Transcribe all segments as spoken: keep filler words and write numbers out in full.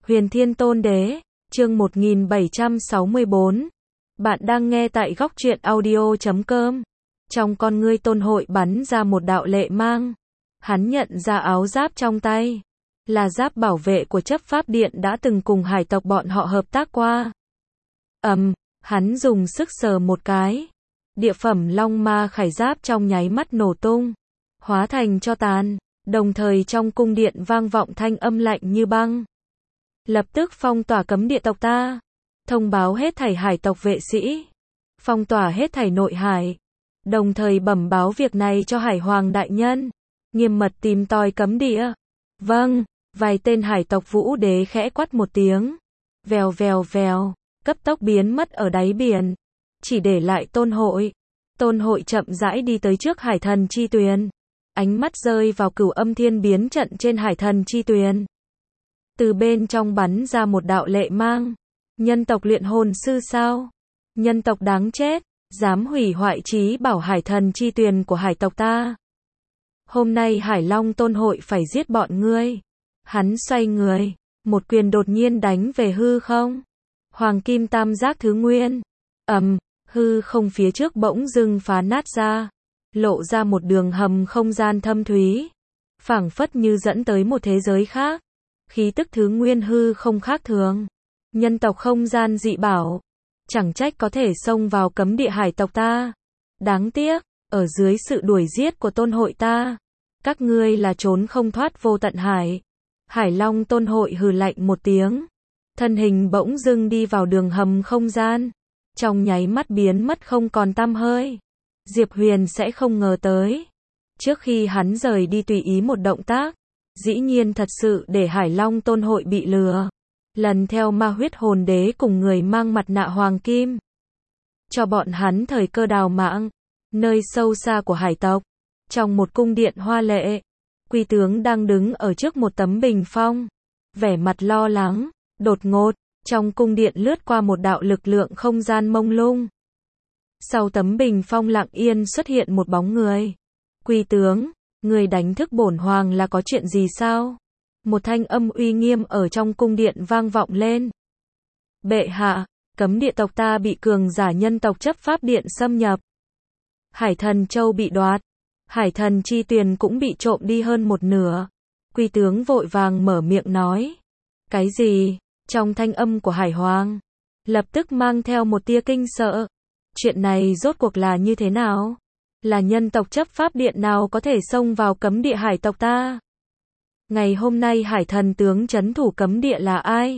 Huyền Thiên Tôn Đế, chương một nghìn bảy trăm sáu mươi bốn. Bạn đang nghe tại góc truyện audio chấm com. Trong con ngươi Tôn Hội bắn ra một đạo lệ mang. Hắn nhận ra áo giáp trong tay. Là giáp bảo vệ của chấp pháp điện đã từng cùng hải tộc bọn họ hợp tác qua. Ầm, um, hắn dùng sức sờ một cái. Địa phẩm long ma khải giáp trong nháy mắt nổ tung. Hóa thành tro tàn. Đồng thời trong cung điện vang vọng thanh âm lạnh như băng. Lập tức phong tỏa cấm địa tộc ta. Thông báo hết thảy hải tộc vệ sĩ. Phong tỏa hết thảy nội hải. Đồng thời bẩm báo việc này cho hải hoàng đại nhân. Nghiêm mật tìm tòi cấm địa. Vâng, vài tên hải tộc vũ đế khẽ quát một tiếng. Vèo vèo vèo, cấp tốc biến mất ở đáy biển. Chỉ để lại Tôn Hội. Tôn Hội chậm rãi đi tới trước hải thần chi tuyền. Ánh mắt rơi vào cửu âm thiên biến trận trên hải thần chi tuyền. Từ bên trong bắn ra một đạo lệ mang. Nhân tộc luyện hồn sư sao? Nhân tộc đáng chết, dám hủy hoại trí bảo hải thần chi tuyền của hải tộc ta. Hôm nay Hải Long Tôn Hội phải giết bọn ngươi. Hắn xoay người, một quyền đột nhiên đánh về hư không. Hoàng kim tam giác thứ nguyên. Ầm, hư không phía trước bỗng dưng phá nát ra. Lộ ra một đường hầm không gian thâm thúy. Phảng phất như dẫn tới một thế giới khác. Khí tức thứ nguyên hư không khác thường. Nhân tộc không gian dị bảo. Chẳng trách có thể xông vào cấm địa hải tộc ta. Đáng tiếc, ở dưới sự đuổi giết của Tôn Hội ta. Các ngươi là trốn không thoát vô tận hải. Hải Long Tôn Hội hừ lạnh một tiếng. Thân hình bỗng dưng đi vào đường hầm không gian. Trong nháy mắt biến mất không còn tăm hơi. Diệp Huyền sẽ không ngờ tới. Trước khi hắn rời đi tùy ý một động tác. Dĩ nhiên thật sự để Hải Long Tôn Hội bị lừa. Lần theo ma huyết hồn đế cùng người mang mặt nạ hoàng kim. Cho bọn hắn thời cơ đào mạng. Nơi sâu xa của hải tộc. Trong một cung điện hoa lệ. Quy tướng đang đứng ở trước một tấm bình phong. Vẻ mặt lo lắng. Đột ngột. Trong cung điện lướt qua một đạo lực lượng không gian mông lung. Sau tấm bình phong lặng yên xuất hiện một bóng người. Quy tướng. Người đánh thức bổn hoàng là có chuyện gì sao? Một thanh âm uy nghiêm ở trong cung điện vang vọng lên. Bệ hạ, cấm địa tộc ta bị cường giả nhân tộc chấp pháp điện xâm nhập. Hải thần châu bị đoạt. Hải thần chi tuyền cũng bị trộm đi hơn một nửa. Quy tướng vội vàng mở miệng nói. Cái gì? Trong thanh âm của hải hoàng. Lập tức mang theo một tia kinh sợ. Chuyện này rốt cuộc là như thế nào? Là nhân tộc chấp pháp điện nào có thể xông vào cấm địa hải tộc ta? Ngày hôm nay hải thần tướng trấn thủ cấm địa là ai?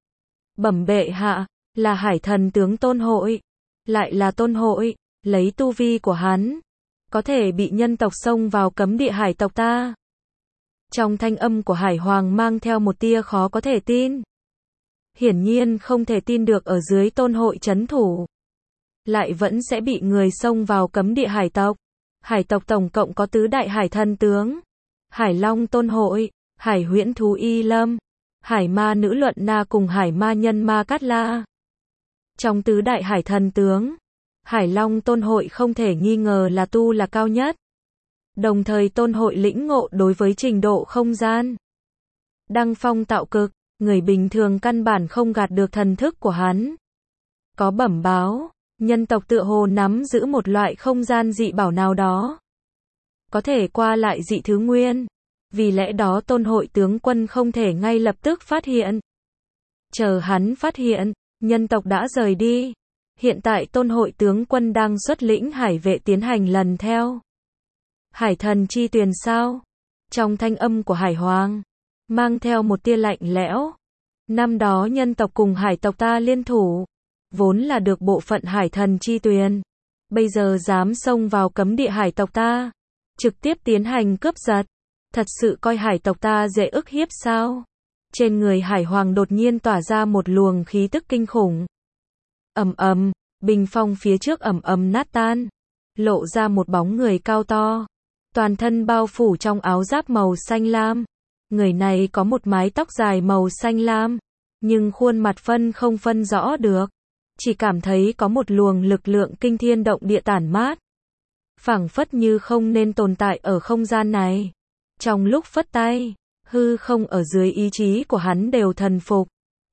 Bẩm bệ hạ, là hải thần tướng Tôn Hội. Lại là Tôn Hội, lấy tu vi của hắn. Có thể bị nhân tộc xông vào cấm địa hải tộc ta. Trong thanh âm của hải hoàng mang theo một tia khó có thể tin. Hiển nhiên không thể tin được ở dưới Tôn Hội trấn thủ. Lại vẫn sẽ bị người xông vào cấm địa hải tộc. Hải tộc tổng cộng có tứ đại hải thần tướng. Hải Long Tôn Hội, Hải Huyễn Thú Y Lâm, Hải Ma Nữ Luận Na cùng Hải Ma Nhân Ma Cát La. Trong tứ đại hải thần tướng, Hải Long Tôn Hội không thể nghi ngờ là tu là cao nhất. Đồng thời Tôn Hội lĩnh ngộ đối với trình độ không gian. Đăng phong tạo cực, người bình thường căn bản không gạt được thần thức của hắn. Có bẩm báo, nhân tộc tựa hồ nắm giữ một loại không gian dị bảo nào đó. Có thể qua lại dị thứ nguyên. Vì lẽ đó Tôn Hội tướng quân không thể ngay lập tức phát hiện. Chờ hắn phát hiện, nhân tộc đã rời đi. Hiện tại Tôn Hội tướng quân đang xuất lĩnh hải vệ tiến hành lần theo. Hải thần chi tuyền sao? Trong thanh âm của hải hoàng, mang theo một tia lạnh lẽo. Năm đó nhân tộc cùng hải tộc ta liên thủ. Vốn là được bộ phận hải thần chi tuyền. Bây giờ dám xông vào cấm địa hải tộc ta. Trực tiếp tiến hành cướp giật. Thật sự coi hải tộc ta dễ ức hiếp sao? Trên người hải hoàng đột nhiên tỏa ra một luồng khí tức kinh khủng. Ầm ầm, bình phong phía trước ầm ầm nát tan. Lộ ra một bóng người cao to. Toàn thân bao phủ trong áo giáp màu xanh lam. Người này có một mái tóc dài màu xanh lam. Nhưng khuôn mặt phân không phân rõ được. Chỉ cảm thấy có một luồng lực lượng kinh thiên động địa tản mát. Phảng phất như không nên tồn tại ở không gian này. Trong lúc phất tay, hư không ở dưới ý chí của hắn đều thần phục.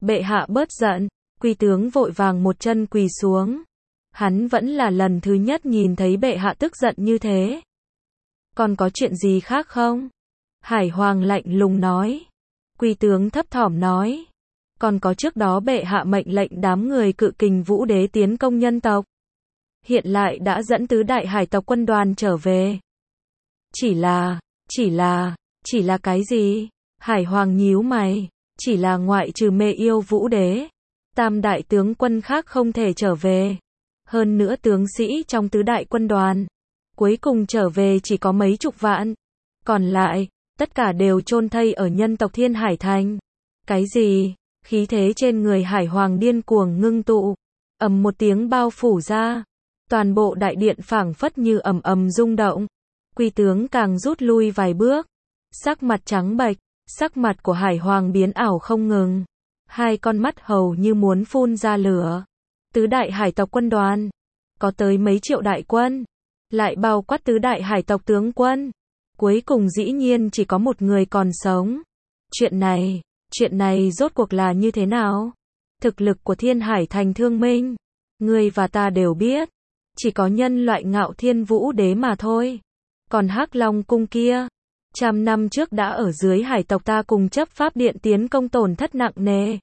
Bệ hạ bớt giận, Quy tướng vội vàng một chân quỳ xuống. Hắn vẫn là lần thứ nhất nhìn thấy bệ hạ tức giận như thế. Còn có chuyện gì khác không? Hải Hoàng lạnh lùng nói. Quy tướng thấp thỏm nói. Còn có trước đó bệ hạ mệnh lệnh đám người Cự Kình Vũ Đế tiến công nhân tộc. Hiện lại đã dẫn tứ đại hải tộc quân đoàn trở về. Chỉ là, chỉ là, chỉ là cái gì? Hải Hoàng nhíu mày. Chỉ là ngoại trừ Mê Yêu Vũ Đế, tam đại tướng quân khác không thể trở về. Hơn nữa tướng sĩ trong tứ đại quân đoàn, cuối cùng trở về chỉ có mấy chục vạn. Còn lại, tất cả đều chôn thây ở nhân tộc Thiên Hải Thành. Cái gì? Khí thế trên người Hải Hoàng điên cuồng ngưng tụ. Ầm một tiếng bao phủ ra. Toàn bộ đại điện phảng phất như ầm ầm rung động. Quy tướng càng rút lui vài bước. Sắc mặt trắng bệch, sắc mặt của Hải Hoàng biến ảo không ngừng. Hai con mắt hầu như muốn phun ra lửa. Tứ đại hải tộc quân đoàn, có tới mấy triệu đại quân, lại bao quát tứ đại hải tộc tướng quân. Cuối cùng dĩ nhiên chỉ có một người còn sống. Chuyện này, chuyện này rốt cuộc là như thế nào? Thực lực của Thiên Hải Thành Thương Minh, ngươi và ta đều biết. Chỉ có nhân loại Ngạo Thiên Vũ Đế mà thôi. Còn Hắc Long cung kia, trăm năm trước đã ở dưới hải tộc ta cùng chấp pháp điện tiến công tổn thất nặng nề.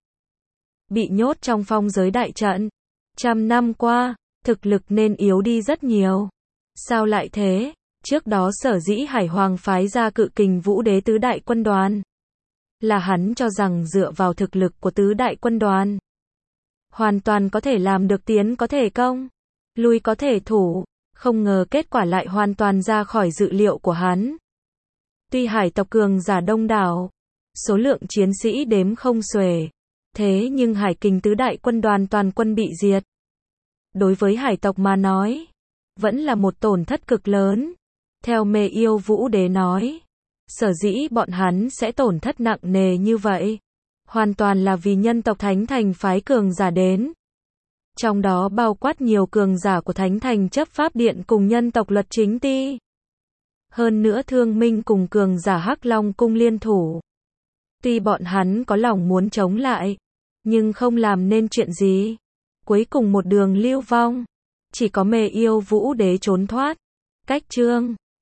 Bị nhốt trong phong giới đại trận. Trăm năm qua, thực lực nên yếu đi rất nhiều. Sao lại thế? Trước đó sở dĩ Hải Hoàng phái ra Cự Kình Vũ Đế tứ đại quân đoàn. Là hắn cho rằng dựa vào thực lực của tứ đại quân đoàn, hoàn toàn có thể làm được tiến có thể công, lui có thể thủ. Không ngờ kết quả lại hoàn toàn ra khỏi dự liệu của hắn. Tuy hải tộc cường giả đông đảo, số lượng chiến sĩ đếm không xuể, thế nhưng Hải Kình tứ đại quân đoàn toàn quân bị diệt. Đối với hải tộc mà nói, vẫn là một tổn thất cực lớn. Theo Mê Yêu Vũ Đế nói, sở dĩ bọn hắn sẽ tổn thất nặng nề như vậy, hoàn toàn là vì nhân tộc Thánh Thành phái cường giả đến. Trong đó bao quát nhiều cường giả của Thánh Thành chấp pháp điện cùng nhân tộc Luật Chính Ti. Hơn nữa Thương Minh cùng cường giả Hắc Long cung liên thủ. Tuy bọn hắn có lòng muốn chống lại, nhưng không làm nên chuyện gì. Cuối cùng một đường lưu vong, chỉ có Mê Yêu Vũ Đế trốn thoát. Cách chương